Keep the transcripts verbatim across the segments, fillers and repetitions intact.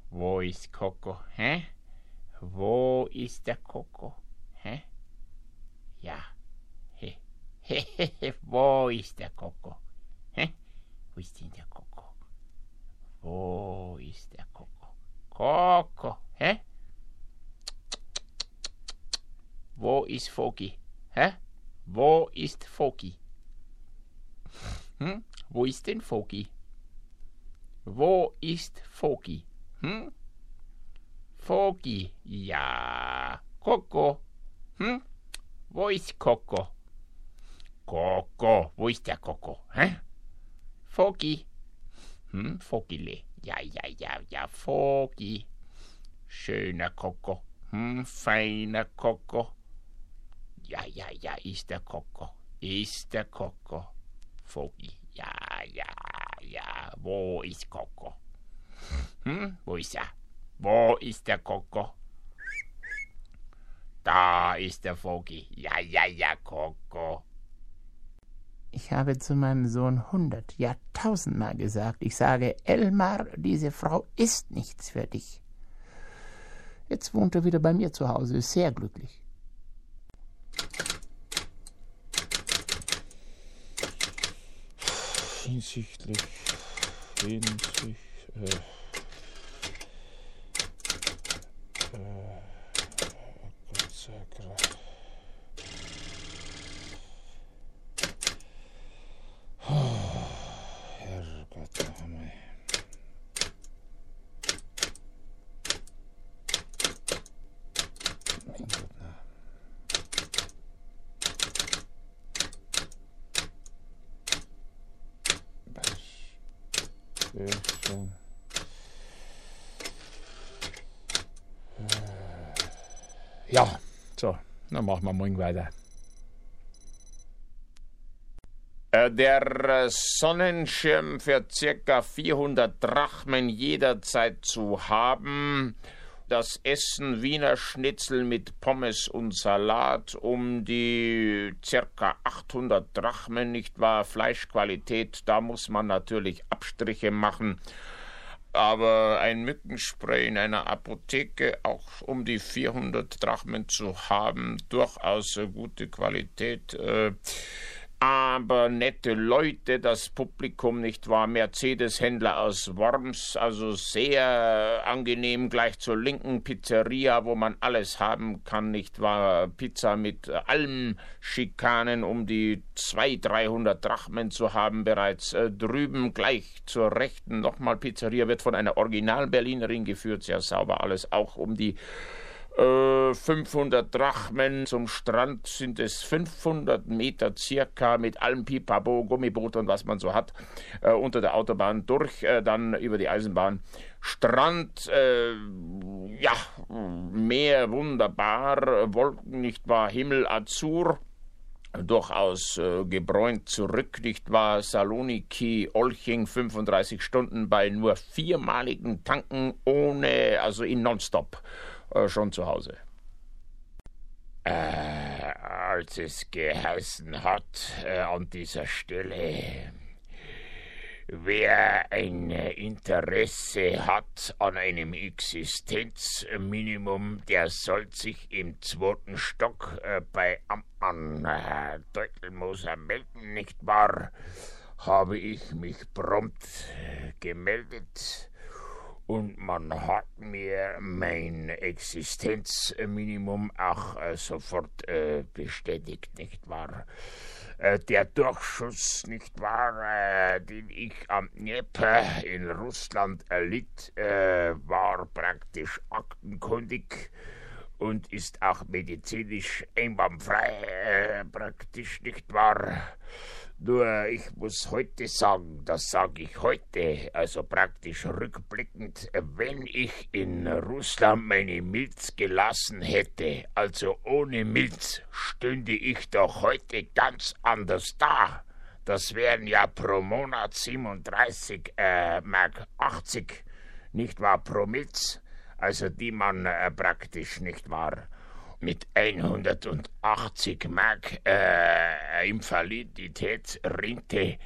Wo ist Coco? Hä? Wo ist der Coco? Hä? Ja. He. He, wo ist der Coco? Hä? Wo ist denn der Coco? Wo ist der Coco? Coco, hä? Wo ist Foki? Hä? Wo ist Foki? Hm? Wo ist denn Foki? Wo ist Foki? Hm? Foki, ja. Coco. Hm? Wo ist Coco? Coco, wo ist der Coco? Hä? Foki. Hm, Fogile. Ja, ja, ja, ja, Foki. Schöner Coco. Hm, feiner Coco. Ja, ja, ja, ist der Coco. Ist der Coco. Foki. Ja, ja, ja. Wo ist Coco? Hm, wo ist er? Wo ist der Coco? Da ist der Foki. Ja, ja, ja, Coco. Ich habe zu meinem Sohn hundert, ja tausendmal gesagt, ich sage, Elmar, diese Frau ist nichts für dich. Jetzt wohnt er wieder bei mir zu Hause, ist sehr glücklich. Hinsichtlich, hinsichtlich, äh, äh, Gott sei Dank. Herrgott, noch einmal. Mein Gott, na. Sehr schön. Ja, so, dann machen wir morgen weiter. Der Sonnenschirm für circa vierhundert Drachmen jederzeit zu haben. Das Essen Wiener Schnitzel mit Pommes und Salat um die circa achthundert Drachmen, nicht wahr? Fleischqualität, da muss man natürlich Abstriche machen. Aber ein Mückenspray in einer Apotheke, auch um die vierhundert Drachmen zu haben, durchaus gute Qualität. Äh, aber nette Leute, das Publikum, nicht wahr, Mercedes-Händler aus Worms, also sehr angenehm, gleich zur linken Pizzeria, wo man alles haben kann, nicht wahr, Pizza mit allen Schikanen, um die zweihundert, dreihundert Drachmen zu haben, bereits äh, drüben, gleich zur rechten, nochmal Pizzeria, wird von einer Original-Berlinerin geführt, sehr sauber alles, auch um die fünfhundert Drachmen. Zum Strand sind es fünfhundert Meter circa mit allem Pipapo, Gummiboot und was man so hat, äh, unter der Autobahn durch, äh, dann über die Eisenbahn. Strand, äh, ja, Meer wunderbar, Wolken, nicht wahr, Himmel azur, durchaus äh, gebräunt zurück, nicht wahr, Saloniki, Olching, fünfunddreißig Stunden bei nur viermaligen Tanken, ohne, also in Nonstop. Schon zu Hause. Äh, als es geheißen hat, äh, an dieser Stelle, wer ein Interesse hat an einem Existenzminimum, der soll sich im zweiten Stock äh, bei Amtmann äh, Teutelmoser melden, nicht wahr? Habe ich mich prompt äh, gemeldet. Und man hat mir mein Existenzminimum auch äh, sofort äh, bestätigt, nicht wahr? Äh, der Durchschuss, nicht wahr, äh, den ich am Dnepr in Russland erlitt, äh, war praktisch aktenkundig und ist auch medizinisch einwandfrei, äh, praktisch, nicht wahr? Nur ich muss heute sagen, das sage ich heute, also praktisch rückblickend, wenn ich in Russland meine Milz gelassen hätte, also ohne Milz, stünde ich doch heute ganz anders da. Das wären ja pro Monat siebenunddreißig äh, Mark achtzig, nicht wahr, pro Milz, also die man äh, praktisch, nicht wahr, mit hundertachtzig Mark äh, Invaliditätsrente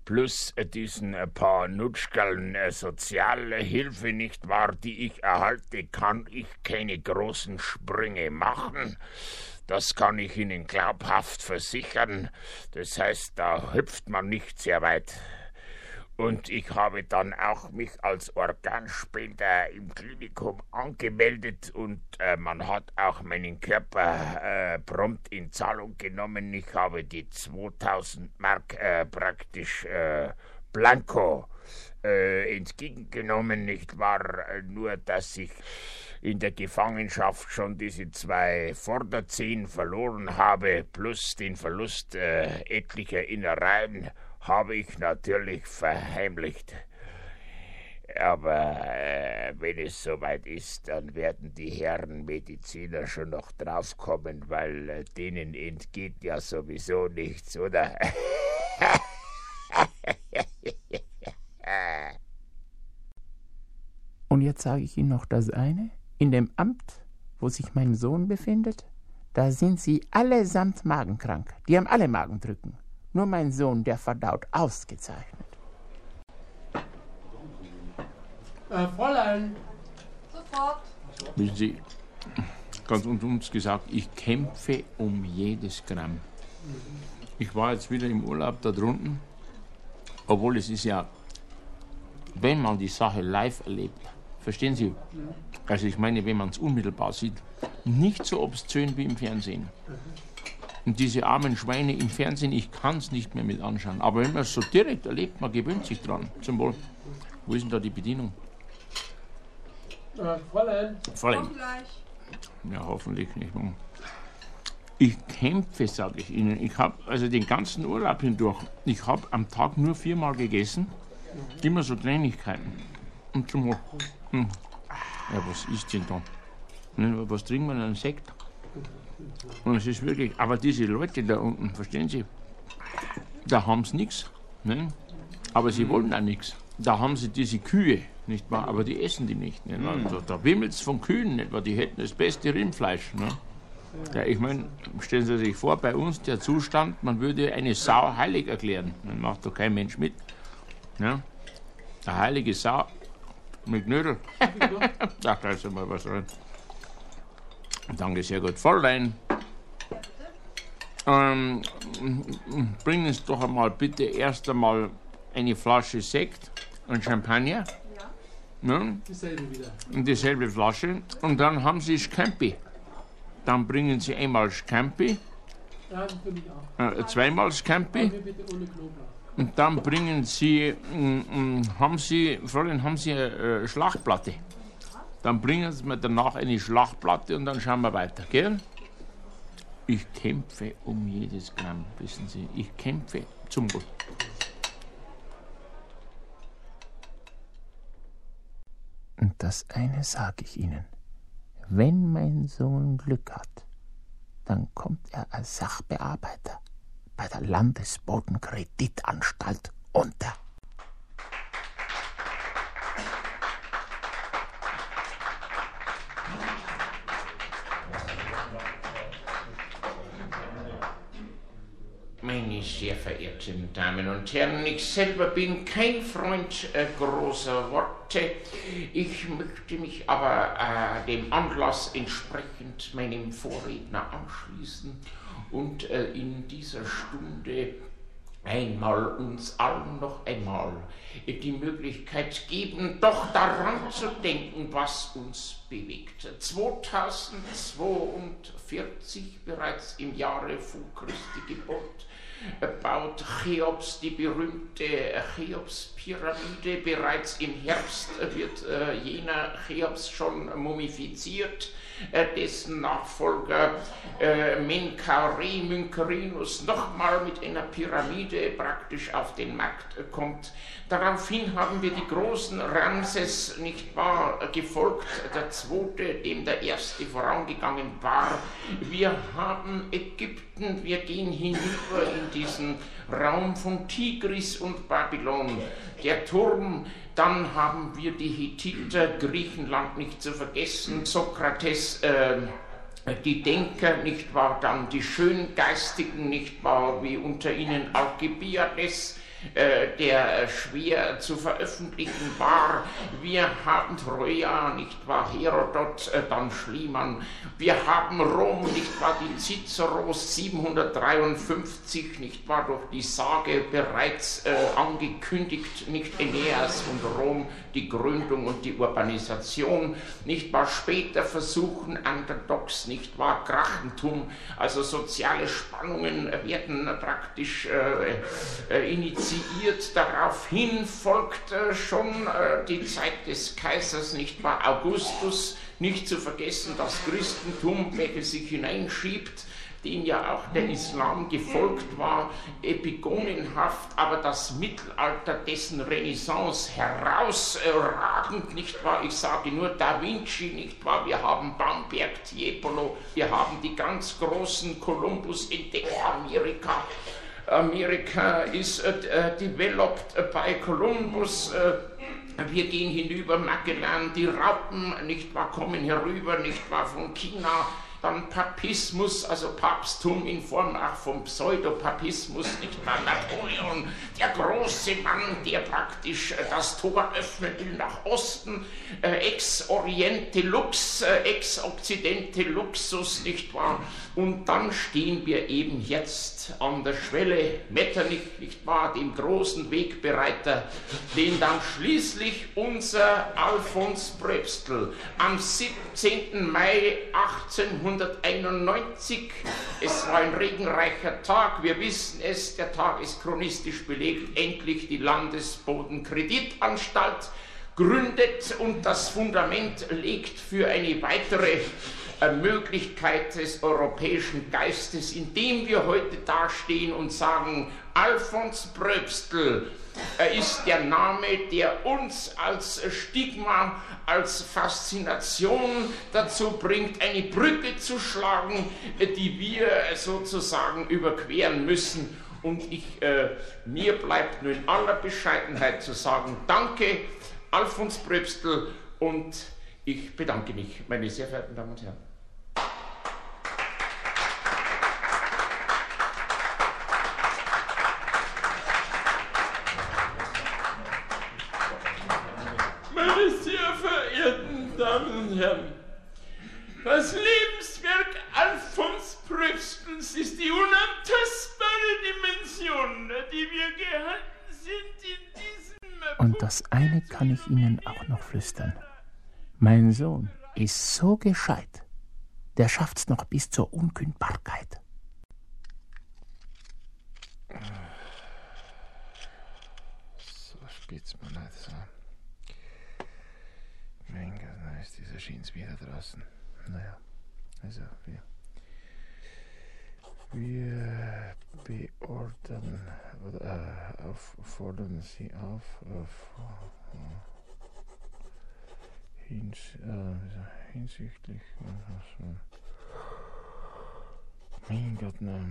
plus diesen paar Nutschkerln soziale Hilfe, nicht wahr, die ich erhalte, kann ich keine großen Sprünge machen. Das kann ich Ihnen glaubhaft versichern. Das heißt, da hüpft man nicht sehr weit. Und ich habe dann auch mich als Organspender im Klinikum angemeldet und äh, man hat auch meinen Körper äh, prompt in Zahlung genommen. Ich habe die zweitausend Mark äh, praktisch äh, blanko äh, entgegengenommen, nicht wahr? Nur, dass ich in der Gefangenschaft schon diese zwei Vorderzehen verloren habe, plus den Verlust äh, etlicher Innereien, habe ich natürlich verheimlicht. Aber äh, wenn es soweit ist, dann werden die Herren Mediziner schon noch draufkommen, weil äh, denen entgeht ja sowieso nichts, oder? Und jetzt sage ich Ihnen noch das eine. In dem Amt, wo sich mein Sohn befindet, da sind sie allesamt magenkrank. Die haben alle Magendrücken. Nur mein Sohn, der verdaut ausgezeichnet. Äh, Fräulein! Sofort. Wissen Sie, ganz unter uns gesagt, ich kämpfe um jedes Gramm. Ich war jetzt wieder im Urlaub da drunten, obwohl es ist ja, wenn man die Sache live erlebt, verstehen Sie? Also ich meine, wenn man es unmittelbar sieht, nicht so obszön wie im Fernsehen. Und diese armen Schweine im Fernsehen, ich kann es nicht mehr mit anschauen. Aber wenn man es so direkt erlebt, man gewöhnt sich dran. Zum Wohl. Wo ist denn da die Bedienung? Äh, Fräulein! Fräulein. Ja, hoffentlich nicht. Ich kämpfe, sage ich Ihnen. Ich habe also den ganzen Urlaub hindurch, ich habe am Tag nur viermal gegessen. Immer so Kleinigkeiten. Und zum Wohl. Hm. Ja, was ist denn da? Was trinken wir denn? Einen Sekt? Und es ist wirklich, aber diese Leute da unten, verstehen Sie, da haben sie nichts, ne? Aber sie wollen auch nichts. Da haben sie diese Kühe, nicht wahr? Aber die essen die nicht. Ne? Also, da wimmelt es von Kühen, nicht wahr? Die hätten das beste Rindfleisch. Ne? Ja, ich meine, stellen Sie sich vor, bei uns der Zustand, man würde eine Sau heilig erklären. Man macht doch kein Mensch mit. Ne? Eine heilige Sau mit Knödel. Da kannst du mal was rein. Danke, sehr gut. Fräulein, ähm, bringen Sie doch einmal bitte erst einmal eine Flasche Sekt und Champagner. Ja. Ja. Dieselbe wieder. Und dieselbe Flasche. Und dann haben Sie Scampi. Dann bringen Sie einmal Scampi. Ja, das will ich auch. Äh, zweimal Scampi. Aber bitte ohne Knoblauch. Und dann bringen Sie, ähm, haben Sie, Fräulein, haben Sie eine äh, Schlachtplatte. Dann bringen Sie mir danach eine Schlachtplatte und dann schauen wir weiter, gell? Ich kämpfe um jedes Gramm, wissen Sie. Ich kämpfe zum Wohl. Und das eine sage ich Ihnen. Wenn mein Sohn Glück hat, dann kommt er als Sachbearbeiter bei der Landesbodenkreditanstalt unter. Meine sehr verehrten Damen und Herren, ich selber bin kein Freund äh, großer Worte. Ich möchte mich aber äh, dem Anlass entsprechend meinem Vorredner anschließen und äh, in dieser Stunde einmal uns allen noch einmal die Möglichkeit geben, doch daran zu denken, was uns bewegt. zweitausendzweiundvierzig, bereits im Jahre vor Christi Geburt, baut Cheops die berühmte Cheops-Pyramide. Bereits im Herbst wird äh, jener Cheops schon mumifiziert, äh, dessen Nachfolger äh, Menkaure Mynkerinus nochmal mit einer Pyramide praktisch auf den Markt äh, kommt. Daraufhin haben wir die großen Ramses, nicht wahr, gefolgt, der zweite, dem der erste vorangegangen war. Wir haben Ägypten, wir gehen hinüber in diesen Raum von Tigris und Babylon. Der Turm, dann haben wir die Hethiter, Griechenland nicht zu vergessen, Sokrates, äh, die Denker, nicht wahr, dann die Schöngeistigen, nicht wahr, wie unter ihnen Alkibiades, äh, der schwer zu veröffentlichen war. Wir haben Troja, nicht wahr, Herodot, äh, dann Schliemann. Wir haben Rom, nicht wahr, die Ciceros siebenhundertdreiundfünfzig, nicht wahr, durch die Sage bereits äh, angekündigt, nicht Aeneas und Rom, die Gründung und die Urbanisation, nicht wahr, später versuchen Underdogs, nicht wahr, Grachentum, also soziale Spannungen werden praktisch äh, äh, initiiert. Daraufhin folgt äh, schon äh, die Zeit des Kaisers, nicht wahr, Augustus, nicht zu vergessen das Christentum, welches sich hineinschiebt, dem ja auch der Islam gefolgt war, epigonenhaft, aber das Mittelalter, dessen Renaissance herausragend, nicht wahr? Ich sage nur Da Vinci, nicht wahr? Wir haben Bamberg, Tiepolo, wir haben die ganz großen Kolumbus-Entdecker Amerika. Amerika ist äh, developed by Columbus. Äh, wir gehen hinüber, Magellan, die Raupen, nicht wahr, kommen herüber, nicht wahr, von China. Dann Papismus, also Papsttum in Form auch vom Pseudopapismus, nicht wahr? Napoleon, der große Mann, der praktisch äh, das Tor öffnen will nach Osten, äh, ex Oriente Lux, äh, ex Occidente Luxus, nicht wahr? Und dann stehen wir eben jetzt an der Schwelle, Metternich, nicht wahr, dem großen Wegbereiter, den dann schließlich unser Alfons Pröbstl am siebzehnten Mai achtzehnhunderteinundneunzig, es war ein regenreicher Tag, wir wissen es, der Tag ist chronistisch belegt, endlich die Landesbodenkreditanstalt gründet und das Fundament legt für eine weitere Möglichkeit des europäischen Geistes, indem wir heute dastehen und sagen, Alfons Pröbstl ist der Name, der uns als Stigma, als Faszination dazu bringt, eine Brücke zu schlagen, die wir sozusagen überqueren müssen. Und ich, äh, mir bleibt nur in aller Bescheidenheit zu sagen, danke, Alfons Pröbstl, und ich bedanke mich, meine sehr verehrten Damen und Herren. Meine sehr verehrten Damen und Herren, das Lebenswerk Alfons Pröbstls ist die unantastbare Dimension, die wir gehalten sind in diesem... Und das eine kann ich Ihnen auch noch flüstern. Mein Sohn ist so gescheit, der schafft's noch bis zur Unkündbarkeit. So spitzt man nicht so. Mein Gott, na ist dieser Schiens wieder draußen. Naja, also wir, wir beordern oder äh, auf, fordern Sie auf, auf äh, hins, äh, hinsichtlich äh, mein Gott, nein,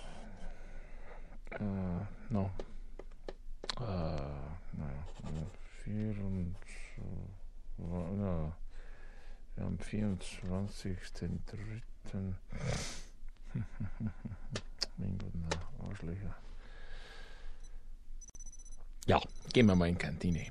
äh, no, äh, naja, vier und na, wir haben vierundzwanzigsten dritten Mein Gott, na, Arschlöcher. Ja, gehen wir mal in die Kantine.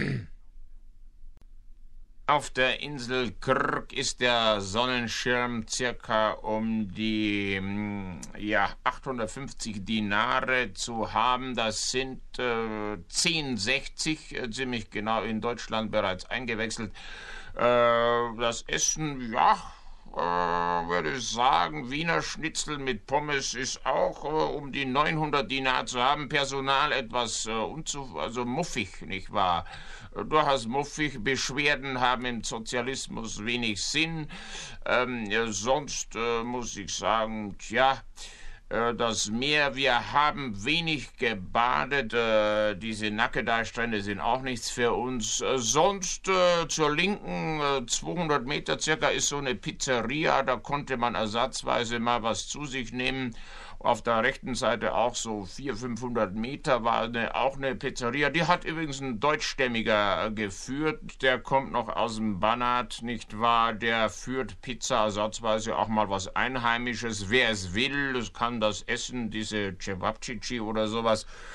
Auf der Insel Krk ist der Sonnenschirm circa um die ja, achthundertfünfzig Dinare zu haben. Das sind äh, zehn sechzig, äh, ziemlich genau in Deutschland bereits eingewechselt. Äh, das Essen, ja, äh, würde ich sagen, Wiener Schnitzel mit Pommes ist auch äh, um die neunhundert Dinar zu haben. Personal etwas äh, unzu also muffig, nicht wahr? Durchaus muffig. Beschwerden haben im Sozialismus wenig Sinn. Ähm, ja, sonst äh, muss ich sagen, tja, äh, das Meer, wir haben wenig gebadet. Äh, diese Nackedei-Strände sind auch nichts für uns. Äh, sonst äh, zur Linken, äh, zweihundert Meter circa, ist so eine Pizzeria. Da konnte man ersatzweise mal was zu sich nehmen. Auf der rechten Seite auch so vierhundert, fünfhundert Meter war eine, auch eine Pizzeria. Die hat übrigens ein Deutschstämmiger geführt. Der kommt noch aus dem Banat, nicht wahr? Der führt Pizza ersatzweise auch mal was Einheimisches. Wer es will, das kann das essen, diese Cevapcici oder sowas.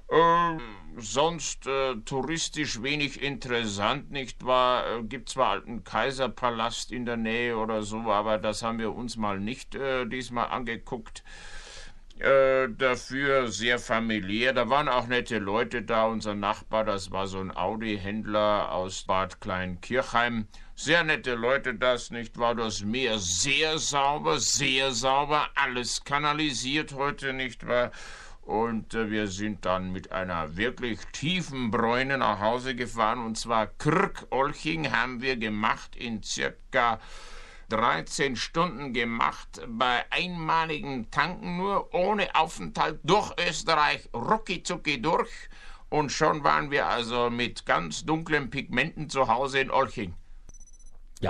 Äh, sonst äh, touristisch wenig interessant, nicht wahr? Äh, gibt zwar einen Kaiserpalast in der Nähe oder so, aber das haben wir uns mal nicht äh, diesmal angeguckt. Äh, dafür sehr familiär. Da waren auch nette Leute da. Unser Nachbar, das war so ein Audi-Händler aus Bad Kleinkirchheim. Sehr nette Leute, das, nicht wahr? Das Meer sehr sauber, sehr sauber, alles kanalisiert heute, nicht wahr? Und äh, wir sind dann mit einer wirklich tiefen Bräune nach Hause gefahren. Und zwar Krk-Olching haben wir gemacht in circa dreizehn Stunden gemacht, bei einmaligen Tanken nur, ohne Aufenthalt, durch Österreich, rucki-zucki durch. Und schon waren wir also mit ganz dunklen Pigmenten zu Hause in Olching. Ja.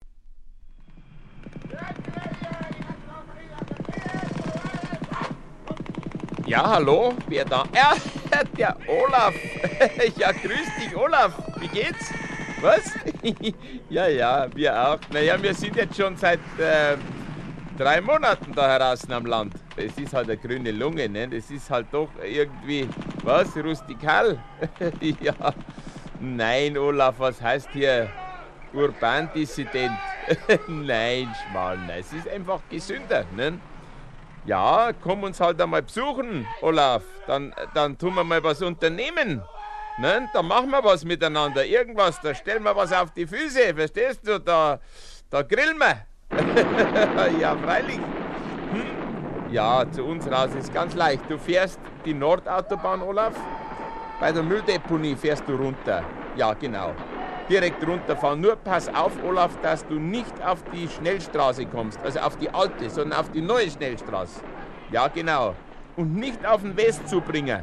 Ja, hallo, wer da? Ja, der Olaf. Ja, grüß dich, Olaf. Wie geht's? Was? Ja, ja, wir auch. Naja, wir sind jetzt schon seit äh, drei Monaten da draußen am Land. Es ist halt eine grüne Lunge, ne? Das ist halt doch irgendwie, was, rustikal? Ja, nein, Olaf, was heißt hier Urbandissident? Nein, Schmarrn, nein, es ist einfach gesünder, ne? Ja, komm uns halt einmal besuchen, Olaf. Dann, dann tun wir mal was unternehmen. Ne? Da machen wir was miteinander. Irgendwas, da stellen wir was auf die Füße. Verstehst du? Da, da grillen wir. Ja, freilich. Hm? Ja, zu uns raus ist ganz leicht. Du fährst die Nordautobahn, Olaf. Bei der Mülldeponie fährst du runter. Ja, genau. Direkt runterfahren. Nur pass auf, Olaf, dass du nicht auf die Schnellstraße kommst. Also auf die alte, sondern auf die neue Schnellstraße. Ja, genau. Und nicht auf den Westzubringer.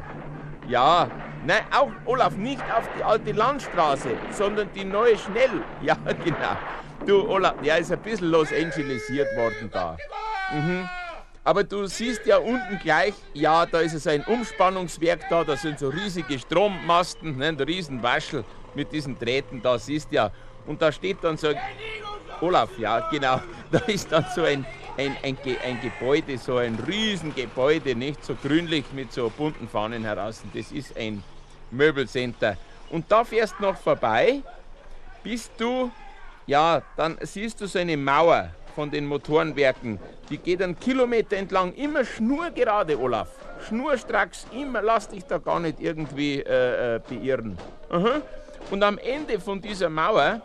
Ja, nein, auch, Olaf, nicht auf die alte Landstraße, sondern die neue Schnell. Ja, genau. Du, Olaf, ja, ist ein bisschen Los Angelesiert worden da. Mhm. Aber du siehst ja unten gleich, ja, da ist so ein Umspannungswerk da, da sind so riesige Strommasten, ne, ein riesen Waschel mit diesen Drähten, da siehst du ja. Und da steht dann so, Olaf, ja, genau, da ist dann so ein, ein, ein, ein Gebäude, so ein Riesengebäude, nicht so grünlich mit so bunten Fahnen heraus. Das ist ein Möbelcenter. Und da fährst du noch vorbei, bis du, ja, dann siehst du so eine Mauer von den Motorenwerken. Die geht einen Kilometer entlang, immer schnurgerade, Olaf. Schnurstracks, immer, lass dich da gar nicht irgendwie äh, beirren. Aha. Und am Ende von dieser Mauer,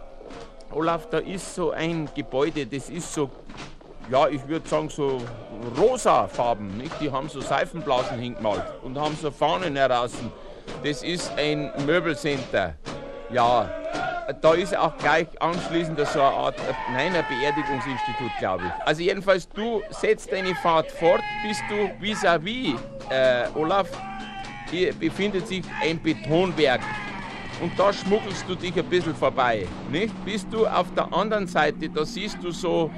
Olaf, da ist so ein Gebäude, das ist so, ja, ich würde sagen so rosafarben, nicht? Die haben so Seifenblasen hingemalt und haben so Fahnen heraus. Das ist ein Möbelcenter. Ja, da ist auch gleich anschließend so eine Art, nein, ein Beerdigungsinstitut, glaube ich. Also jedenfalls, du setzt deine Fahrt fort, bis du vis-à-vis, äh, Olaf, hier befindet sich ein Betonwerk. Und da schmuggelst du dich ein bisschen vorbei, nicht? Bis du auf der anderen Seite, da siehst du so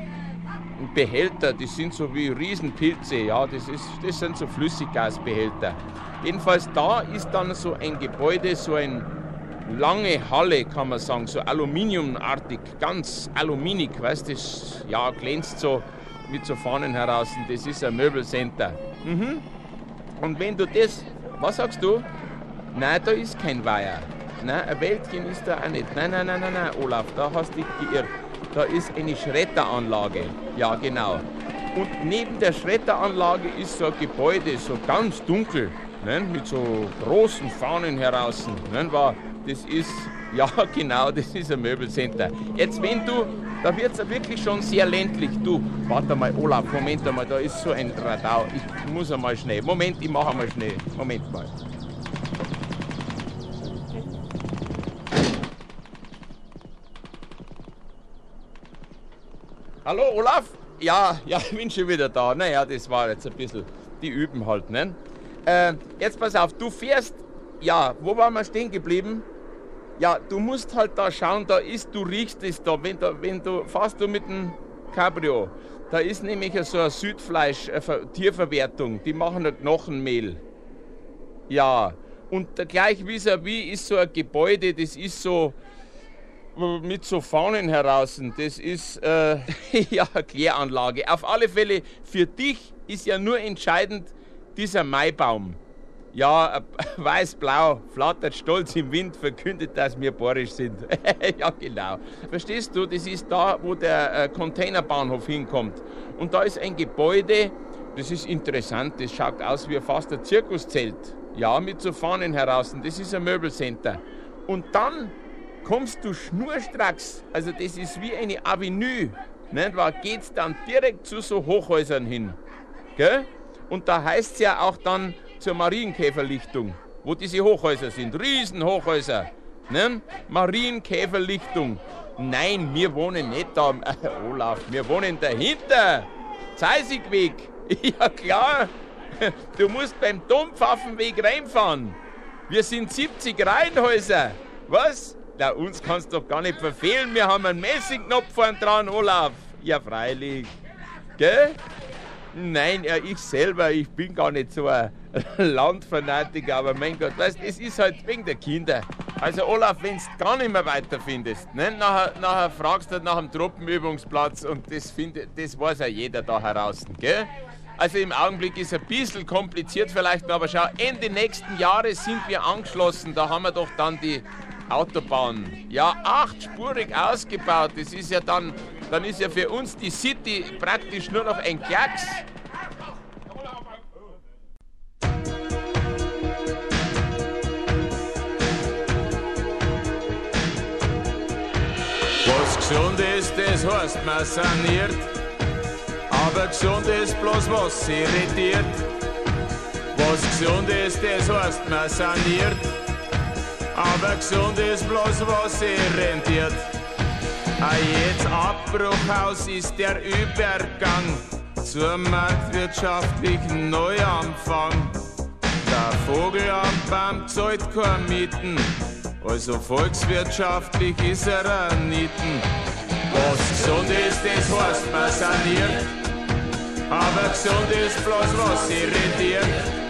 Behälter, die sind so wie Riesenpilze, ja, das, ist, das sind so Flüssiggasbehälter. Jedenfalls da ist dann so ein Gebäude, so eine lange Halle, kann man sagen, so aluminiumartig, ganz aluminig, weißt du, das ja, glänzt so mit so Fahnen heraus, das ist ein Möbelcenter. Mhm. Und wenn du das, was sagst du? Nein, da ist kein Weiher. Nein, ein Wäldchen ist da auch nicht. Nein, nein, nein, nein, nein, Olaf, da hast du dich geirrt. Da ist eine Schredderanlage. Ja, genau. Und neben der Schredderanlage ist so ein Gebäude, so ganz dunkel, ne, mit so großen Fahnen heraus. Ne, war, das ist, ja, genau, das ist ein Möbelcenter. Jetzt, wenn du, da wird es wirklich schon sehr ländlich. Du, warte mal, Olaf, Moment einmal, da ist so ein Radau. Ich muss einmal schnell. Moment, ich mache einmal schnell. Moment mal. Hallo Olaf? Ja, ja, ich bin schon wieder da. Naja, das war jetzt ein bisschen, die üben halt, ne? Äh, jetzt pass auf, du fährst, ja, wo waren wir stehen geblieben? Ja, du musst halt da schauen, da ist, du riechst es da, wenn du, wenn du, fährst du mit dem Cabrio, da ist nämlich so ein Südfleisch, eine Tierverwertung, die machen ein Knochenmehl. Ja, und gleich vis-à-vis ist so ein Gebäude, das ist so, mit so Fahnen heraus. Das ist äh, ja eine Kläranlage. Auf alle Fälle, für dich ist ja nur entscheidend dieser Maibaum. Ja, äh, weiß-blau, flattert stolz im Wind, verkündet, dass wir bayerisch sind. Ja, genau. Verstehst du, das ist da, wo der äh, Containerbahnhof hinkommt. Und da ist ein Gebäude, das ist interessant, das schaut aus wie fast ein Zirkuszelt. Ja, mit so Fahnen heraus. Das ist ein Möbelcenter. Und dann kommst du schnurstracks, also das ist wie eine Avenue, nicht wahr? Geht's dann direkt zu so Hochhäusern hin. Gell? Und da heißt es ja auch dann zur Marienkäferlichtung, wo diese Hochhäuser sind. Riesenhochhäuser. Ne? Marienkäferlichtung. Nein, wir wohnen nicht da, äh, Olaf, wir wohnen dahinter. Zeisigweg. Ja klar, du musst beim Dompfaffenweg reinfahren. Wir sind siebzig Reihenhäuser. Was? Na, uns kannst du doch gar nicht verfehlen. Wir haben einen Messingknopf vorn dran, Olaf. Ja, freilich. Gell? Nein, ja, ich selber, ich bin gar nicht so ein Landfanatiker, aber mein Gott, weißt, es ist halt wegen der Kinder. Also Olaf, wenn du gar nicht mehr weiterfindest, ne, nachher, nachher fragst du nach dem Truppenübungsplatz und das, find, das weiß ja jeder da heraus, gell? Also im Augenblick ist es ein bisschen kompliziert vielleicht, aber schau, Ende nächsten Jahres sind wir angeschlossen, da haben wir doch dann die Autobahn. Ja, achtspurig ausgebaut, das ist ja dann, dann ist ja für uns die City praktisch nur noch ein Klacks. Was gesund ist, das heißt man saniert. Aber gesund ist bloß was irritiert. Was gesund ist, das heißt man saniert. Aber gesund ist bloß was rentiert. Ein jetzt Abbruchhaus ist der Übergang zur marktwirtschaftlichen Neuanfang. Der Vogel am Baum zahlt keine Mieten, also volkswirtschaftlich ist er ein Nieten. Was gesund ist, das heißt man saniert. Aber gesund ist bloß was irritiert.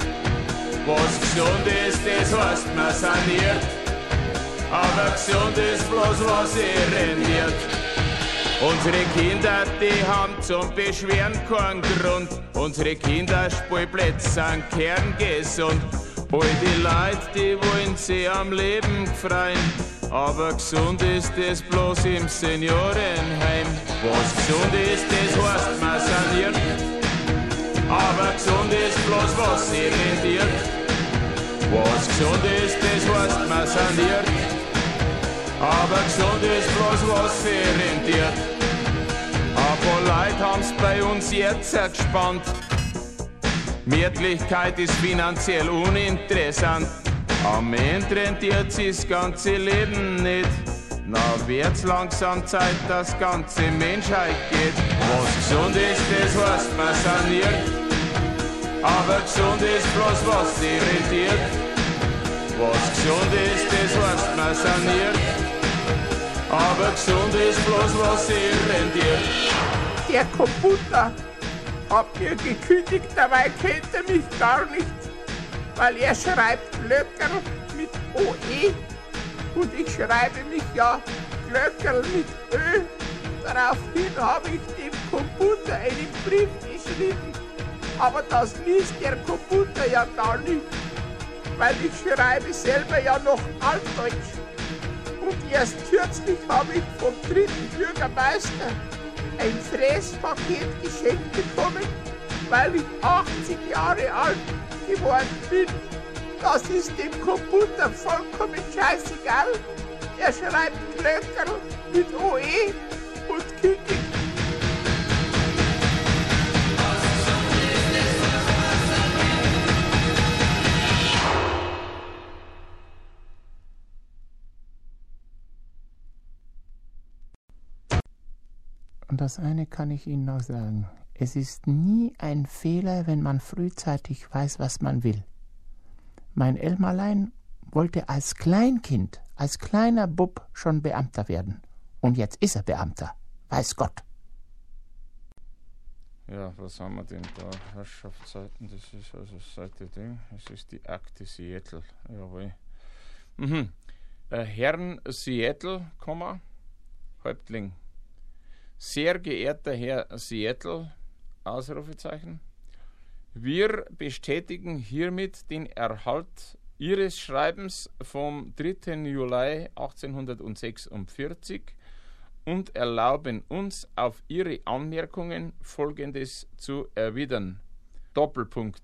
Was gesund ist, das heißt man saniert. Aber gesund ist bloß was irritiert. Unsere Kinder, die haben zum Beschweren keinen Grund. Unsere Kinderspielplätze sind kerngesund. All die Leute, die wollen sich am Leben freuen. Aber gesund ist es bloß im Seniorenheim. Was gesund ist, das heißt man saniert. Aber gesund ist bloß was irritiert. Was gesund ist, das heißt man saniert. Aber gesund ist bloß was irritiert. Ein paar Leute haben's bei uns jetzt gespannt. Mietlichkeit ist finanziell uninteressant. Am Ende rentiert sich das ganze Leben nicht. Na, wird's langsam Zeit, dass ganze Menschheit geht. Was gesund ist, das heißt man saniert. Aber gesund ist bloß was irritiert. Was gesund ist, das heißt man saniert. Aber gesund ist bloß was irritiert. Der Computer hat mir gekündigt, dabei kennt er mich gar nicht, weil er schreibt Glöckerl mit O E und ich schreibe mich ja Glöckerl mit Ö. Daraufhin habe ich dem Computer einen Brief geschrieben, aber das liest der Computer ja gar nicht, weil ich schreibe selber ja noch Altdeutsch. Und erst kürzlich habe ich vom dritten Bürgermeister ein Fräspaket geschenkt bekommen, weil ich achtzig Jahre alt geworden bin. Das ist dem Computer vollkommen scheißegal. Er schreibt Glöckerl mit O E und kündigt. Und das eine kann ich Ihnen noch sagen. Es ist nie ein Fehler, wenn man frühzeitig weiß, was man will. Mein Elmerlein wollte als Kleinkind, als kleiner Bub schon Beamter werden. Und jetzt ist er Beamter. Weiß Gott. Ja, was haben wir denn da? Herrschaftszeiten, das ist also Seite Ding. Es ist die Akte Seattle. Jawohl. Mhm. Äh, Herrn Seattle, Komma, Häuptling. Sehr geehrter Herr Seattle, Ausrufezeichen. Wir bestätigen hiermit den Erhalt Ihres Schreibens vom dritten Juli achtzehnhundertsechsundvierzig und erlauben uns auf Ihre Anmerkungen Folgendes zu erwidern. Doppelpunkt.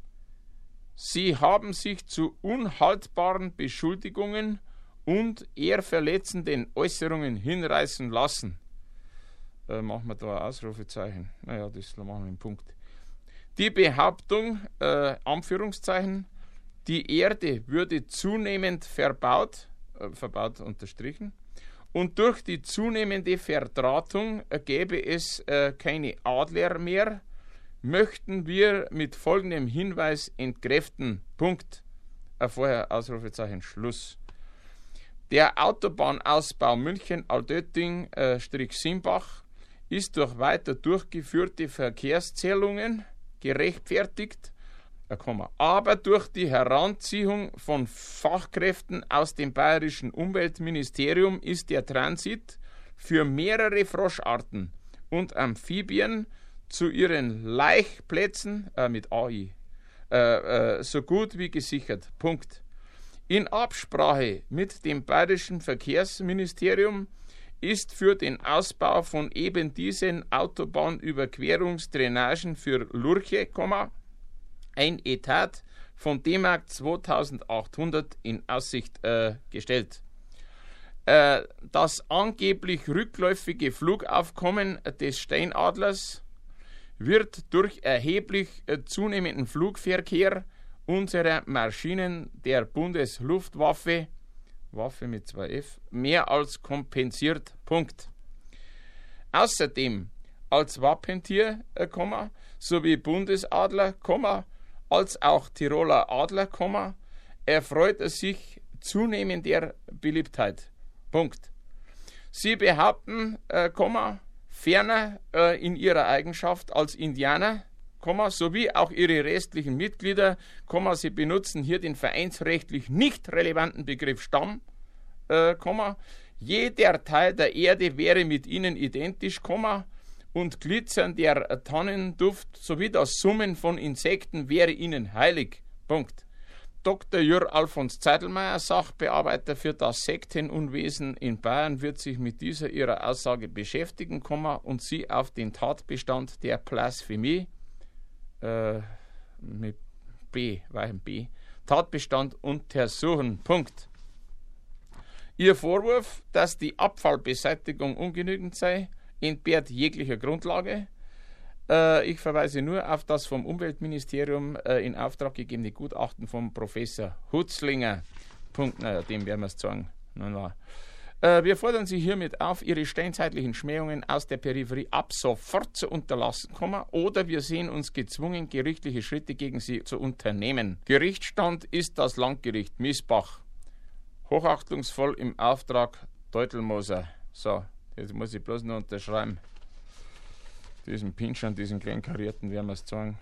Sie haben sich zu unhaltbaren Beschuldigungen und ehrverletzenden Äußerungen hinreißen lassen. Äh, machen wir da ein Ausrufezeichen. Naja, das machen wir im Punkt. Die Behauptung, äh, Anführungszeichen, die Erde würde zunehmend verbaut, äh, verbaut unterstrichen, und durch die zunehmende Verdrahtung äh, gäbe es äh, keine Adler mehr, möchten wir mit folgendem Hinweis entkräften. Punkt. Äh, vorher Ausrufezeichen, Schluss. Der Autobahnausbau München-Altötting-Simbach äh, ist durch weiter durchgeführte Verkehrszählungen gerechtfertigt, äh, aber durch die Heranziehung von Fachkräften aus dem bayerischen Umweltministerium ist der Transit für mehrere Froscharten und Amphibien zu ihren Laichplätzen äh, mit A I äh, äh, so gut wie gesichert. Punkt. In Absprache mit dem bayerischen Verkehrsministerium ist für den Ausbau von eben diesen Autobahnüberquerungsdrainagen für Lurche, ein Etat von D-Mark zweitausendachthundert in Aussicht äh, gestellt. Äh, das angeblich rückläufige Flugaufkommen des Steinadlers wird durch erheblich äh, zunehmenden Flugverkehr unserer Maschinen der Bundesluftwaffe, Waffe mit zwei F, mehr als kompensiert. Punkt. Außerdem als Wappentier, äh, sowie Bundesadler, als auch Tiroler Adler, erfreut er sich zunehmender Beliebtheit. Punkt. Sie behaupten, äh, ferner äh, in ihrer Eigenschaft als Indianer, sowie auch ihre restlichen Mitglieder, sie benutzen hier den vereinsrechtlich nicht relevanten Begriff Stamm, äh, jeder Teil der Erde wäre mit ihnen identisch, und Glitzern der Tannenduft sowie das Summen von Insekten wäre ihnen heilig. Punkt. Doktor Jürg Alfons Zeidelmeier, Sachbearbeiter für das Sektenunwesen in Bayern, wird sich mit dieser ihrer Aussage beschäftigen, und sie auf den Tatbestand der Blasphemie Äh, mit B, weichem B, Tatbestand untersuchen. Punkt. Ihr Vorwurf, dass die Abfallbeseitigung ungenügend sei, entbehrt jeglicher Grundlage. Äh, ich verweise nur auf das vom Umweltministerium äh, in Auftrag gegebene Gutachten vom Professor Hutzlinger. Punkt. Naja, dem werden wir es sagen. Na, na. Wir fordern Sie hiermit auf, Ihre steinzeitlichen Schmähungen aus der Peripherie ab sofort zu unterlassen, oder wir sehen uns gezwungen, gerichtliche Schritte gegen Sie zu unternehmen. Gerichtsstand ist das Landgericht Miesbach. Hochachtungsvoll im Auftrag Teutelmoser. So, jetzt muss ich bloß noch unterschreiben. Diesen Pinschern, diesen kleinen Karierten werden wir es zeigen.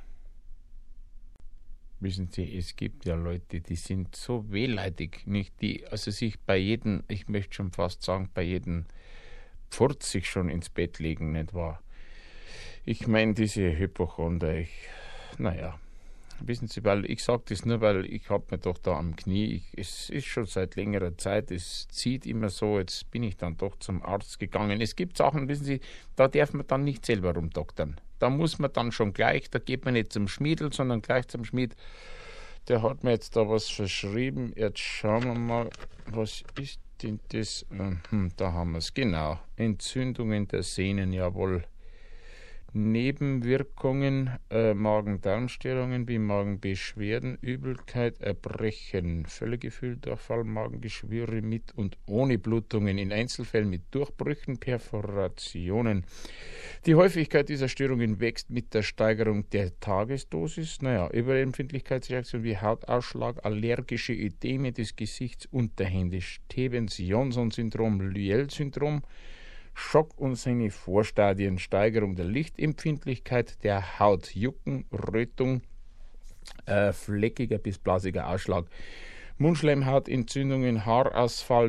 Wissen Sie, es gibt ja Leute, die sind so wehleidig, nicht die, also sich bei jedem, ich möchte schon fast sagen, bei jedem Pfurz sich schon ins Bett legen, nicht wahr? Ich meine, diese Hypochonder, ich, naja, wissen Sie, weil ich sage das nur, weil ich habe mir doch da am Knie, ich, es ist schon seit längerer Zeit, es zieht immer so, jetzt bin ich dann doch zum Arzt gegangen. Es gibt Sachen, wissen Sie, da darf man dann nicht selber rumdoktern. Da muss man dann schon gleich, da geht man nicht zum Schmiedel, sondern gleich zum Schmied. Der hat mir jetzt da was verschrieben. Jetzt schauen wir mal, was ist denn das? Hm, da haben wir es, genau. Entzündungen der Sehnen, jawohl. Nebenwirkungen, äh, Magen-Darm-Störungen wie Magenbeschwerden, Übelkeit, Erbrechen, Völlegefühl, Durchfall, Magengeschwüre mit und ohne Blutungen, in Einzelfällen mit Durchbrüchen, Perforationen. Die Häufigkeit dieser Störungen wächst mit der Steigerung der Tagesdosis, naja, Überempfindlichkeitsreaktionen wie Hautausschlag, allergische Ödeme des Gesichtsunterhände, Stevens-Johnson-Syndrom, Lyell-Syndrom, Schock und seine Vorstadien, Steigerung der Lichtempfindlichkeit, der Haut, Jucken, Rötung, äh, fleckiger bis blasiger Ausschlag, Mundschleimhautentzündungen, Haarausfall,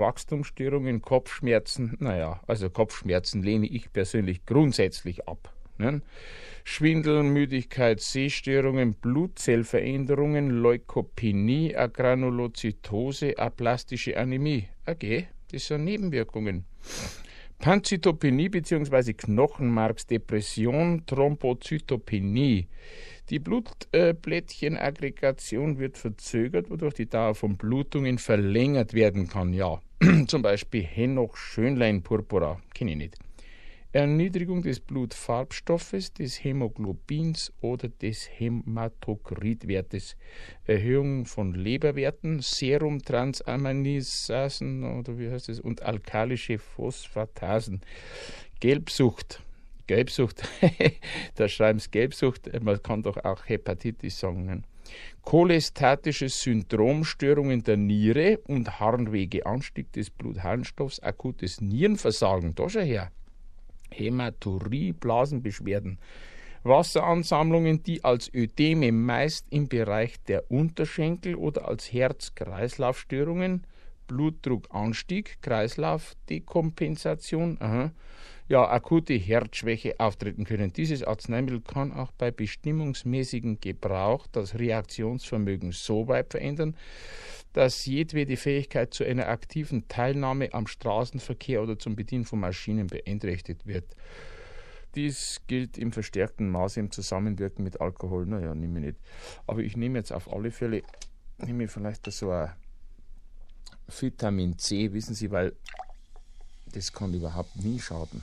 Nagelwachstumsstörungen, Kopfschmerzen. Naja, also Kopfschmerzen lehne ich persönlich grundsätzlich ab. Ne? Schwindel, Müdigkeit, Sehstörungen, Blutzellveränderungen, Leukopenie, Agranulozytose, aplastische Anämie. Okay, das sind Nebenwirkungen. Panzytopenie bzw. Knochenmarksdepression, Thrombozytopenie. Die Blutplättchenaggregation wird verzögert, wodurch die Dauer von Blutungen verlängert werden kann. Ja, zum Beispiel Henoch-Schönlein-Purpura, kenne ich nicht. Erniedrigung des Blutfarbstoffes, des Hämoglobins oder des Hämatokritwertes, Erhöhung von Leberwerten, Serumtransaminisasen oder wie heißt es, und alkalische Phosphatasen, Gelbsucht, Gelbsucht, da schreiben sie Gelbsucht, man kann doch auch Hepatitis sagen. Ne? Cholestatisches Syndrom, Störungen der Niere und Harnwege, Anstieg des Blutharnstoffs, akutes Nierenversagen, da schon her. Hämaturie, Blasenbeschwerden, Wasseransammlungen, die als Ödeme meist im Bereich der Unterschenkel oder als Herz-Kreislauf-Störungen, Blutdruckanstieg, Kreislaufdekompensation, aha, ja, akute Herzschwäche auftreten können. Dieses Arzneimittel kann auch bei bestimmungsmäßigem Gebrauch das Reaktionsvermögen so weit verändern, dass jedwede Fähigkeit zu einer aktiven Teilnahme am Straßenverkehr oder zum Bedienen von Maschinen beeinträchtigt wird. Dies gilt im verstärkten Maße im Zusammenwirken mit Alkohol. Naja, nehme ich nicht. Aber ich nehme jetzt auf alle Fälle, nehme ich vielleicht so ein Vitamin C, wissen Sie, weil das kann überhaupt nie schaden.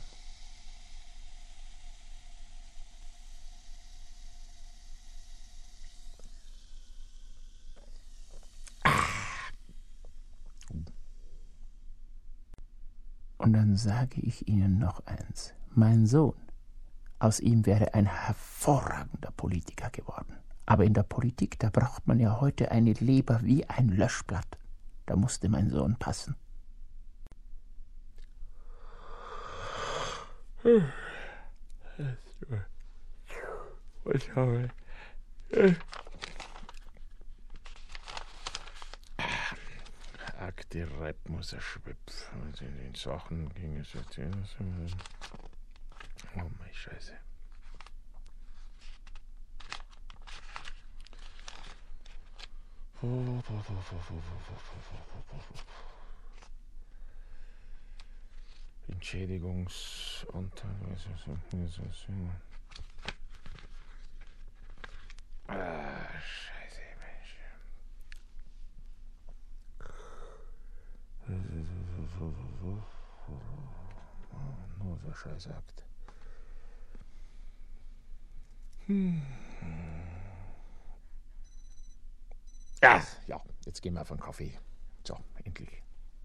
Und dann sage ich Ihnen noch eins. Mein Sohn, aus ihm wäre ein hervorragender Politiker geworden. Aber in der Politik, da braucht man ja heute eine Leber wie ein Löschblatt. Da musste mein Sohn passen. Ich habe... Akte Rep muss er schwipfen. In den Sachen ging es jetzt. Oh mein Scheiße. Entschädigungsanteil. Ah, Scheiße, Mensch. Nur so Scheißakt. Hm. Ja, ja, jetzt gehen wir auf einen Kaffee. So, endlich.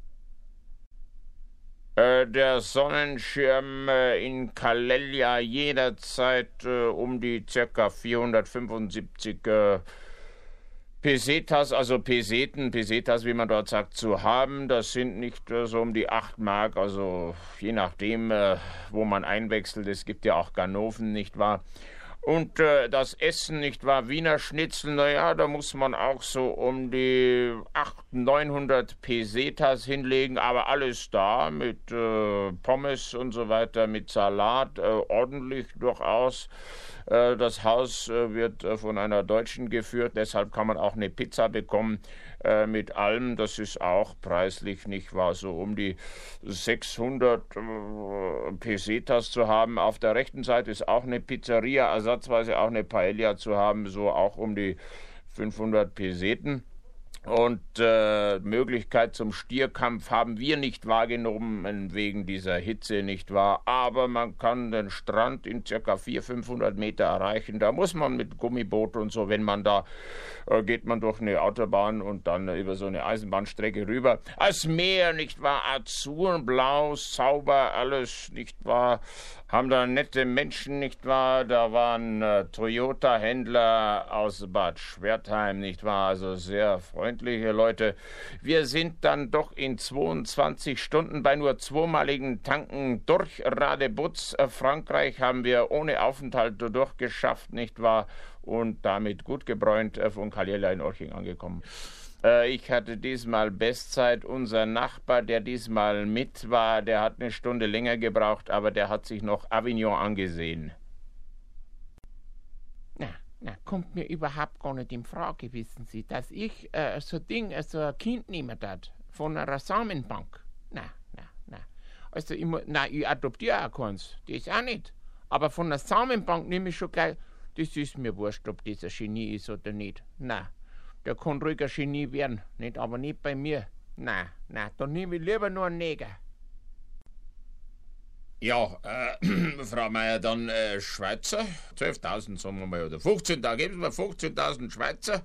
Äh, der Sonnenschirm äh, in Kalélia jederzeit äh, um die ca. vierhundertfünfundsiebzig äh, Pesetas, also Peseten, Pesetas, wie man dort sagt, zu haben. Das sind nicht äh, so um die acht Mark, also je nachdem, äh, wo man einwechselt. Es gibt ja auch Ganoven, nicht wahr? Und äh, das Essen, nicht wahr, Wiener Schnitzel, naja, da muss man auch so um die achthundert, neunhundert Pesetas hinlegen, aber alles da mit äh, Pommes und so weiter, mit Salat, äh, ordentlich durchaus. Äh, das Haus äh, wird äh, von einer Deutschen geführt, deshalb kann man auch eine Pizza bekommen äh, mit allem. Das ist auch preislich, nicht wahr, so um die sechshundert äh, Pesetas zu haben. Auf der rechten Seite ist auch eine Pizzeria, ersatzweise auch eine Paella zu haben, so auch um die fünfhundert Peseten. Und äh, Möglichkeit zum Stierkampf haben wir nicht wahrgenommen wegen dieser Hitze, nicht wahr? Aber man kann den Strand in ca. vierhundert, fünfhundert Meter erreichen. Da muss man mit Gummiboot und so, wenn man da, äh, geht man durch eine Autobahn und dann äh, über so eine Eisenbahnstrecke rüber. Als Meer, nicht wahr? Azurblau, sauber, alles, nicht wahr? Haben da nette Menschen, nicht wahr? Da waren äh, Toyota-Händler aus Bad Schwertheim, nicht wahr? Also sehr freundliche Leute. Wir sind dann doch in zweiundzwanzig Stunden bei nur zweimaligen Tanken durch Radebutz. Äh, Frankreich haben wir ohne Aufenthalt durchgeschafft, nicht wahr? Und damit gut gebräunt äh, von Kalélia in Orching angekommen. Ich hatte diesmal Bestzeit. Unser Nachbar, der diesmal mit war, der hat eine Stunde länger gebraucht, aber der hat sich noch Avignon angesehen. Na, kommt mir überhaupt gar nicht in Frage, wissen Sie, dass ich äh, so ein Ding, äh, so ein Kind nehmen darf, von einer Samenbank. Na, na, na. Also, ich, mu- na, ich adoptiere auch keins, das auch nicht. Aber von einer Samenbank nehme ich schon gleich, das ist mir wurscht, ob das ein Genie ist oder nicht. Na, der kann ruhig ein Genie werden, nicht, aber nicht bei mir. Na, na, dann nehme ich lieber nur einen Neger. Ja, äh, Frau Meier, dann äh, Schweizer, zwölftausend sagen wir mal, oder fünfzehntausend, geben Sie mir fünfzehntausend Schweizer.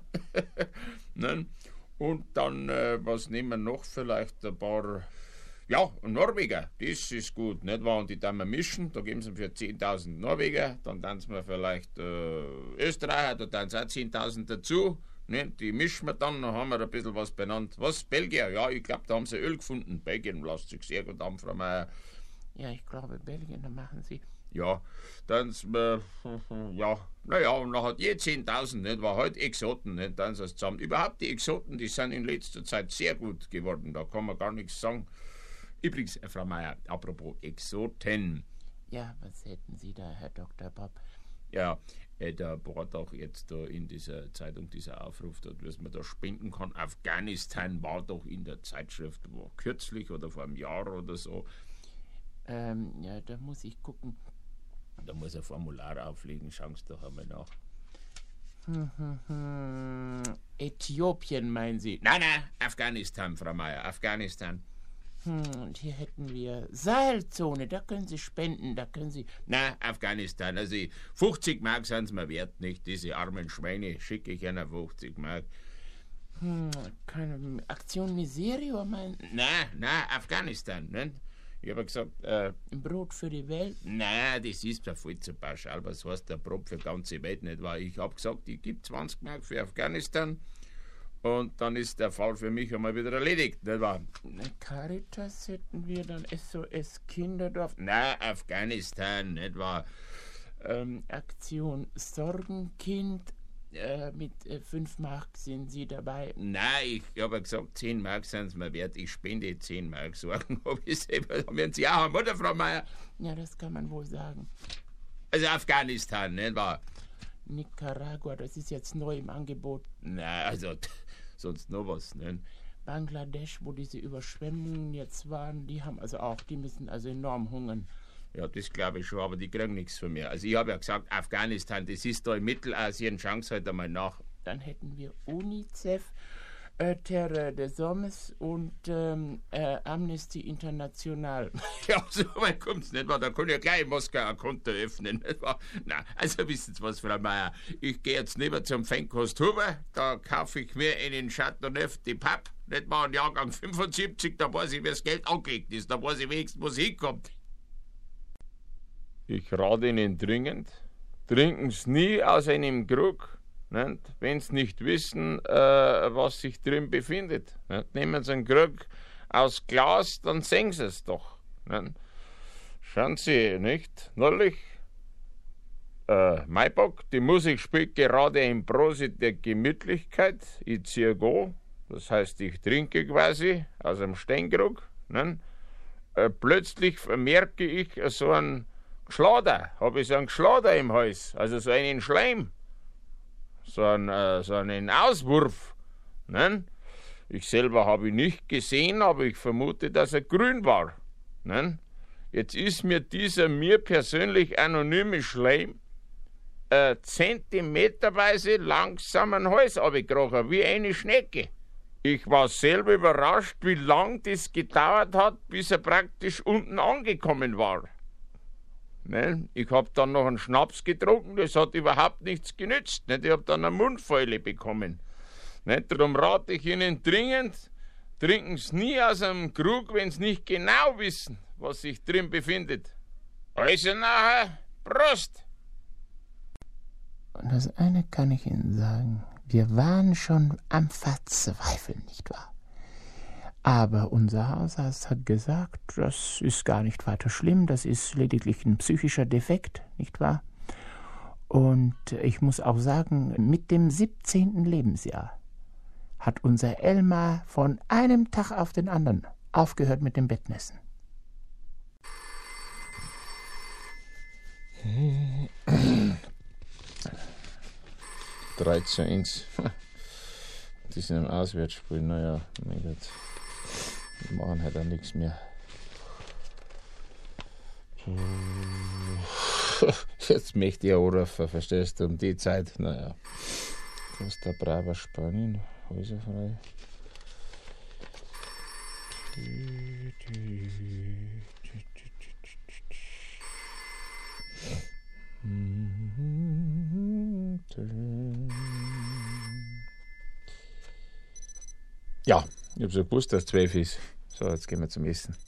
Ne? Und dann, äh, was nehmen wir noch? Vielleicht ein paar, ja, Norweger, das ist gut, nicht wahr? Und die dann wir mischen, da geben Sie mir für zehntausend Norweger, dann tanzen wir vielleicht äh, Österreicher, da tanzen auch zehntausend dazu. Ne? Die mischen wir dann, dann haben wir ein bisschen was benannt. Was, Belgier? Ja, ich glaube, da haben sie Öl gefunden. Belgien lässt sich sehr gut an, Frau Meier. Ja, ich glaube, Belgien, da machen Sie. Ja, dann, äh, ja, naja, und dann hat je zehntausend, nicht, war halt Exoten, nicht, dann ist es zusammen. Überhaupt die Exoten, die sind in letzter Zeit sehr gut geworden, da kann man gar nichts sagen. Übrigens, äh, Frau Meier, apropos Exoten. Ja, was hätten Sie da, Herr Doktor Bob? Ja, äh, da war doch jetzt da in dieser Zeitung dieser Aufruf, da, dass man da spenden kann. Afghanistan war doch in der Zeitschrift, wo kürzlich oder vor einem Jahr oder so. Ähm, ja, da muss ich gucken. Da muss ein Formular auflegen, schauen Sie doch einmal nach. Hm, hm, hm. Äthiopien, meinen Sie? Nein, nein, Afghanistan, Frau Meier, Afghanistan. Hm, und hier hätten wir Sahelzone, da können Sie spenden, da können Sie... Nein, Afghanistan, also fünfzig Mark sind es mir wert, nicht? Diese armen Schweine schicke ich einer fünfzig Mark. Hm, keine Aktion Miserio, meinen... Nein, nein, Afghanistan, nicht? Ich habe gesagt, äh, Brot für die Welt? nein, das ist ja voll zu pauschal. Was heißt der Brot für die ganze Welt nicht? Weil ich habe gesagt, ich gebe zwanzig Mark für Afghanistan und dann ist der Fall für mich einmal wieder erledigt, nicht wahr? Caritas hätten wir dann, S O S Kinderdorf, Nein, Afghanistan, nicht wahr? ähm, Aktion Sorgenkind, äh, mit äh, fünf Mark sind Sie dabei. Nein, ich habe gesagt, zehn Mark sind es mir wert. Ich spende zehn Mark. Sorgen habe ich selber. Haben Sie auch haben, oder, Frau Meier? Ja, das kann man wohl sagen. Also Afghanistan, nicht wahr? Nicaragua, das ist jetzt neu im Angebot. Nein, also sonst noch was, nicht? Bangladesch, wo diese Überschwemmungen jetzt waren, die haben also auch, die müssen also enorm hungern. Ja, das glaube ich schon, aber die kriegen nichts von mir. Also ich habe ja gesagt, Afghanistan, das ist da in Mittelasien, schauen Sie halt einmal nach. Dann hätten wir UNICEF, äh, Terre des Hommes und ähm, äh, Amnesty International. Ja, so weit kommt's nicht wahr? Da kann ich ja gleich in Moskau ein Konto öffnen, nicht wahr? Nein, also wissen Sie was, Frau Meier, ich gehe jetzt lieber zum Fenkost Huber, da kaufe ich mir einen Chateauneuf de Pape, nicht wahr, ein Jahrgang fünfundsiebzig, da weiß ich, wie das Geld angelegt ist, da weiß ich wenigstens, wo es hinkommt. Ich rate Ihnen dringend, trinken Sie nie aus einem Krug, wenn Sie nicht wissen, äh, was sich drin befindet. Nicht? Nehmen Sie einen Krug aus Glas, dann sehen Sie es doch. Nicht? Schauen Sie, nicht? Neulich, äh, Maibock, die Musik spielt gerade im Prosit der Gemütlichkeit, ich ziehe go, das heißt, ich trinke quasi aus einem Steinkrug. Äh, plötzlich merke ich so einen Geschlader, habe ich so einen Geschlader im Hals, also so einen Schleim, so einen, äh, so einen Auswurf. Ne? Ich selber habe ihn nicht gesehen, aber ich vermute, dass er grün war. Ne? Jetzt ist mir dieser mir persönlich anonyme Schleim äh, zentimeterweise langsam an den Hals runtergekrochen, wie eine Schnecke. Ich war selber überrascht, wie lang das gedauert hat, bis er praktisch unten angekommen war. Ne? Ich habe dann noch einen Schnaps getrunken, das hat überhaupt nichts genützt. Ne? Ich habe dann eine Mundfäule bekommen. Ne? Darum rate ich Ihnen dringend, trinken Sie nie aus einem Krug, wenn Sie nicht genau wissen, was sich drin befindet. Also nachher, Prost! Und das eine kann ich Ihnen sagen, wir waren schon am Verzweifeln, nicht wahr? Aber unser Hausarzt hat gesagt, das ist gar nicht weiter schlimm, das ist lediglich ein psychischer Defekt, nicht wahr? Und ich muss auch sagen, mit dem siebzehnten Lebensjahr hat unser Elmar von einem Tag auf den anderen aufgehört mit dem Bettnässen. drei zu eins. Die sind im Auswärtsspiel, naja, mein Gott. Die machen halt auch nichts mehr. Jetzt möchte ich anrufen, verstehst du, um die Zeit, naja. Costa Brava, Spanien, Häuser frei. Ja, ich habe so gewusst, dass es zwölf ist. So, jetzt gehen wir zum Essen.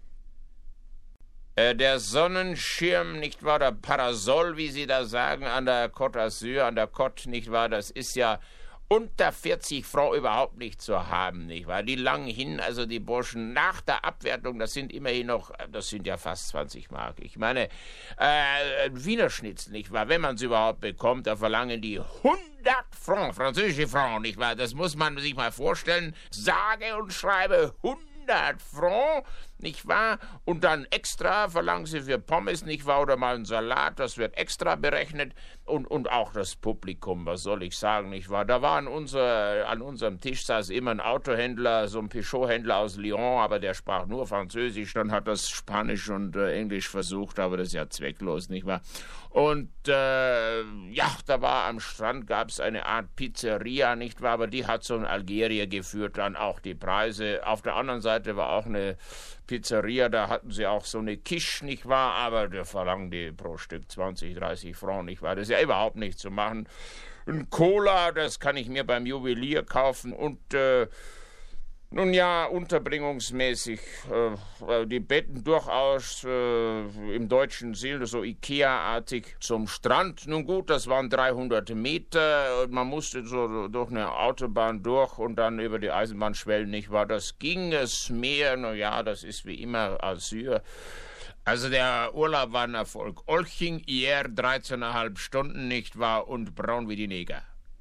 Äh, der Sonnenschirm, nicht wahr, der Parasol, wie Sie da sagen, an der Côte d'Azur, an der Côte, nicht wahr, das ist ja unter vierzig Francs überhaupt nicht zu haben, nicht wahr? Die lang hin, also die Burschen nach der Abwertung, das sind immerhin noch, das sind ja fast zwanzig Mark. Ich meine, äh, Wiener Schnitzel, nicht wahr? Wenn man es überhaupt bekommt, da verlangen die hundert Francs, französische Francs, nicht wahr? Das muss man sich mal vorstellen. Sage und schreibe hundert Francs, nicht wahr? Und dann extra verlangen sie für Pommes, nicht wahr? Oder mal einen Salat, das wird extra berechnet. Und, und auch das Publikum, was soll ich sagen, nicht wahr? Da war an, unser, an unserem Tisch saß immer ein Autohändler, so ein Peugeot-Händler aus Lyon, aber der sprach nur Französisch, dann hat das Spanisch und äh, Englisch versucht, aber das ist ja zwecklos, nicht wahr? Und äh, ja, da war am Strand, gab es eine Art Pizzeria, nicht wahr? Aber die hat so ein Algerier geführt, dann auch die Preise. Auf der anderen Seite war auch eine Pizzeria, da hatten sie auch so eine Quiche, nicht wahr? Aber da verlangen die pro Stück zwanzig, dreißig Francs, nicht wahr? Das ist ja überhaupt nicht zu machen. Ein Cola, das kann ich mir beim Juwelier kaufen und äh, nun ja, unterbringungsmäßig, äh, die Betten durchaus äh, im deutschen Stil, so Ikea-artig zum Strand. Nun gut, das waren dreihundert Meter und man musste so durch eine Autobahn durch und dann über die Eisenbahnschwellen, nicht wahr? Das ging, es Meer, na ja, das ist wie immer Asyr. Also der Urlaub war ein Erfolg. Olching, hier dreizehneinhalb Stunden, nicht wahr? Und braun wie die Neger.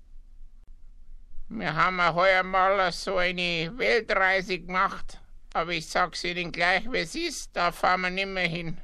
Wir haben ja heuer mal so eine Weltreise gemacht, aber ich sag's Ihnen gleich, wie es ist, da fahren wir nimmer hin.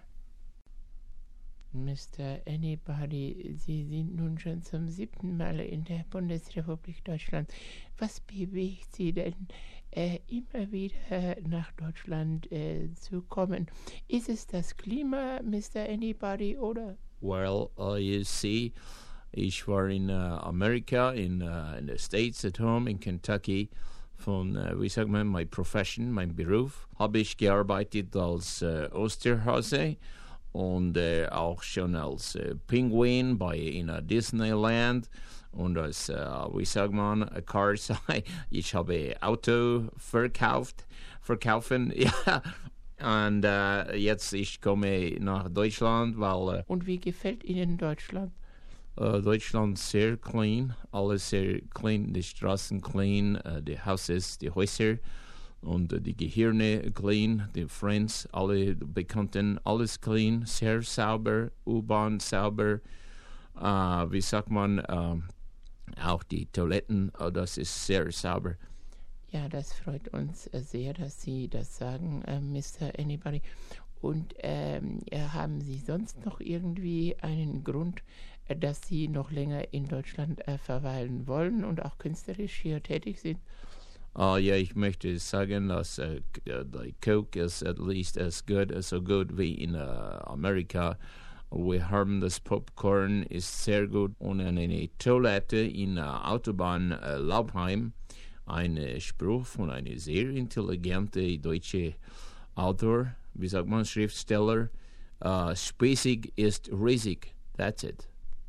Mister Anybody, Sie sind nun schon zum siebten Mal in der Bundesrepublik Deutschland. Was bewegt Sie denn, äh, immer wieder nach Deutschland äh, zu kommen? Ist es das Klima, Mister Anybody, oder? Well, uh, you see, ich war in uh, Amerika, in, uh, in the States at home, in Kentucky. Von, uh, wie sagt man, my profession, mein Beruf, habe ich gearbeitet als uh, Osterhase und uh, auch schon als uh, Pinguin bei in uh, Disneyland und als, uh, wie sagt man, a car side. Ich habe Auto verkauft, verkaufen, ja. Und uh, jetzt ich komme nach Deutschland, weil... Uh, und wie gefällt Ihnen Deutschland? Uh, Deutschland sehr clean, alles sehr clean, die Straßen clean, uh, die Houses, die Häuser und uh, die Gehirne clean, die Friends, alle Bekannten, alles clean, sehr sauber, U-Bahn sauber, uh, wie sagt man, uh, auch die Toiletten, uh, das ist sehr sauber. Ja, das freut uns sehr, dass Sie das sagen, äh, Mister Anybody. Und ähm, haben Sie sonst noch irgendwie einen Grund, dass Sie noch länger in Deutschland äh, verweilen wollen und auch künstlerisch hier tätig sind? Uh, ja, ich möchte sagen, dass uh, the Coke is at least as good, so good wie in uh, Amerika. Wir haben das Popcorn, ist sehr gut. Und eine Toilette in uh, Autobahn uh, Laubheim, ein uh, Spruch von einem sehr intelligenten deutschen Autor, wie sagt man, Schriftsteller. Uh, Spacig ist riesig. That's it.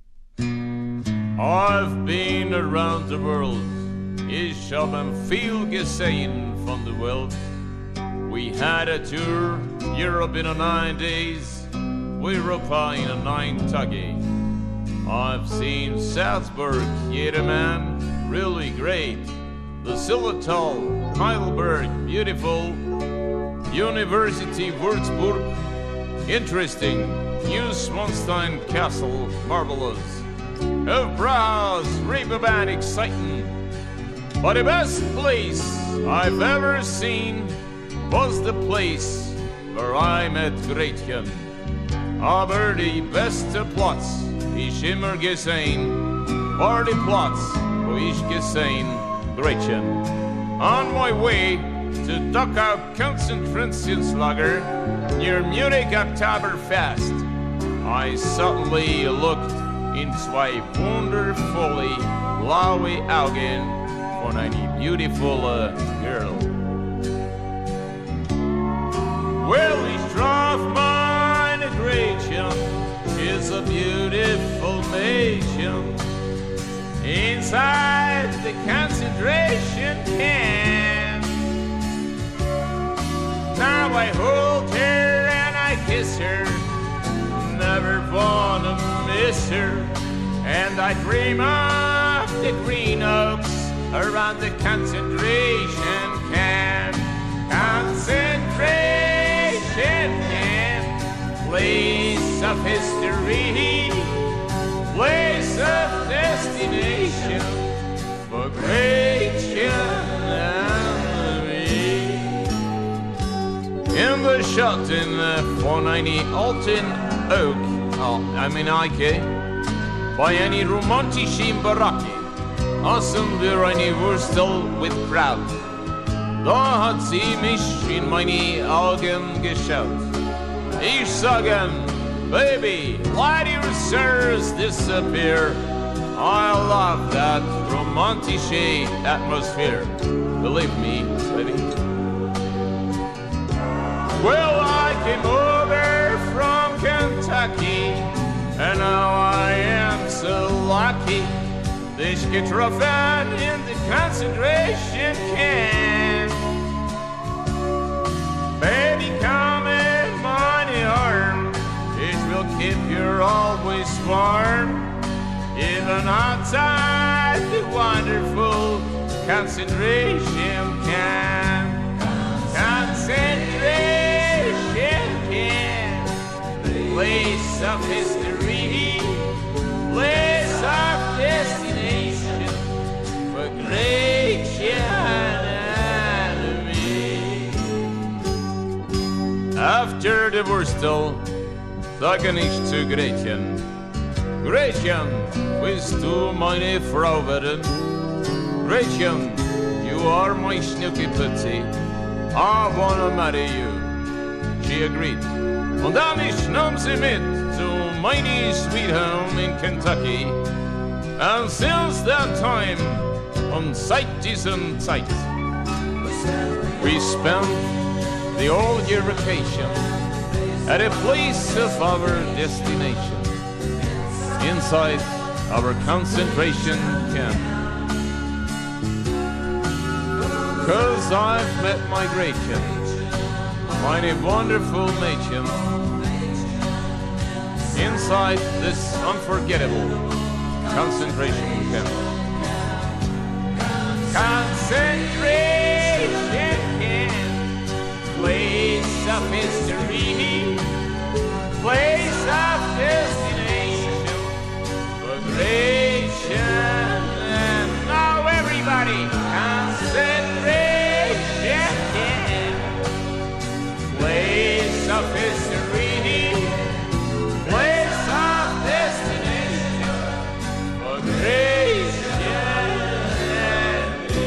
I've been around the world. Ich habe viel gesehen von der Welt. We had a tour, Europe in a nine days, Europa in a nine Tage. I've seen Salzburg, Jedermann, really great. The Zillertal, Heidelberg, beautiful. University Würzburg, interesting. Neuschwanstein Castle, marvelous. Of Prague's Reeperbahn, exciting. But the best place I've ever seen was the place where I met Gretchen. Aber die beste Platz ich immer gesehen for the plots, wo ich gesehen, Gretchen. On my way to Dachau Konzentrationslager near Munich Oktoberfest, I suddenly looked in zwei wundervolle blaue Augen von eine beautiful girl. Well, ich traf meine Gretchen, she's a beautiful Mädchen, inside the concentration camp. Now I hold her and I kiss her, never wanna miss her, and I dream of the green oaks around the concentration camp. Concentration camp, place of history, place of destination for Gretchen and me. In the Schatten von einer alten Oak, oh, I mean Eike, bei einer romantischen Baracke, aßen wir eine Wurstel with Kraut. Da hat sie mich in meine Augen geschaut. Ich sagen, baby, let your sirs disappear. I love that romantische atmosphere. Believe me, baby. Well, I came over from Kentucky, and now I am so lucky. Dich getroffen in the concentration camp. Baby, come in my arm. It will keep you always warm, even outside the wonderful concentration camp. Concentration camp, place of history, place of destination for Gretchen and me. After the Wurstel sage ich zu Gretchen, Gretchen, willst du meine Frau werden? Gretchen, you are my Schnuckiputzi, I wanna marry you. She agreed. Und dann ich nahm sie mit to my sweet home in Kentucky. And since that time, on seit diesem Zeit, we spent the whole year vacation at a place of our destination, inside our concentration camp. 'Cause I've met my Gretchen, meine wonderful Mädchen, inside this unforgettable concentration camp. Concentration camp, place of history, place of destination for Gretchen. And now everybody, concentration camp, place of history, place of destination for Gretchen and me.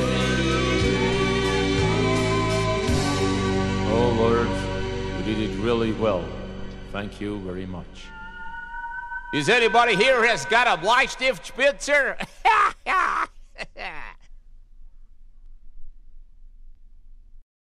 Oh Lord, you did it really well. Thank you very much. Is anybody here has got a Bleistift Spitzer?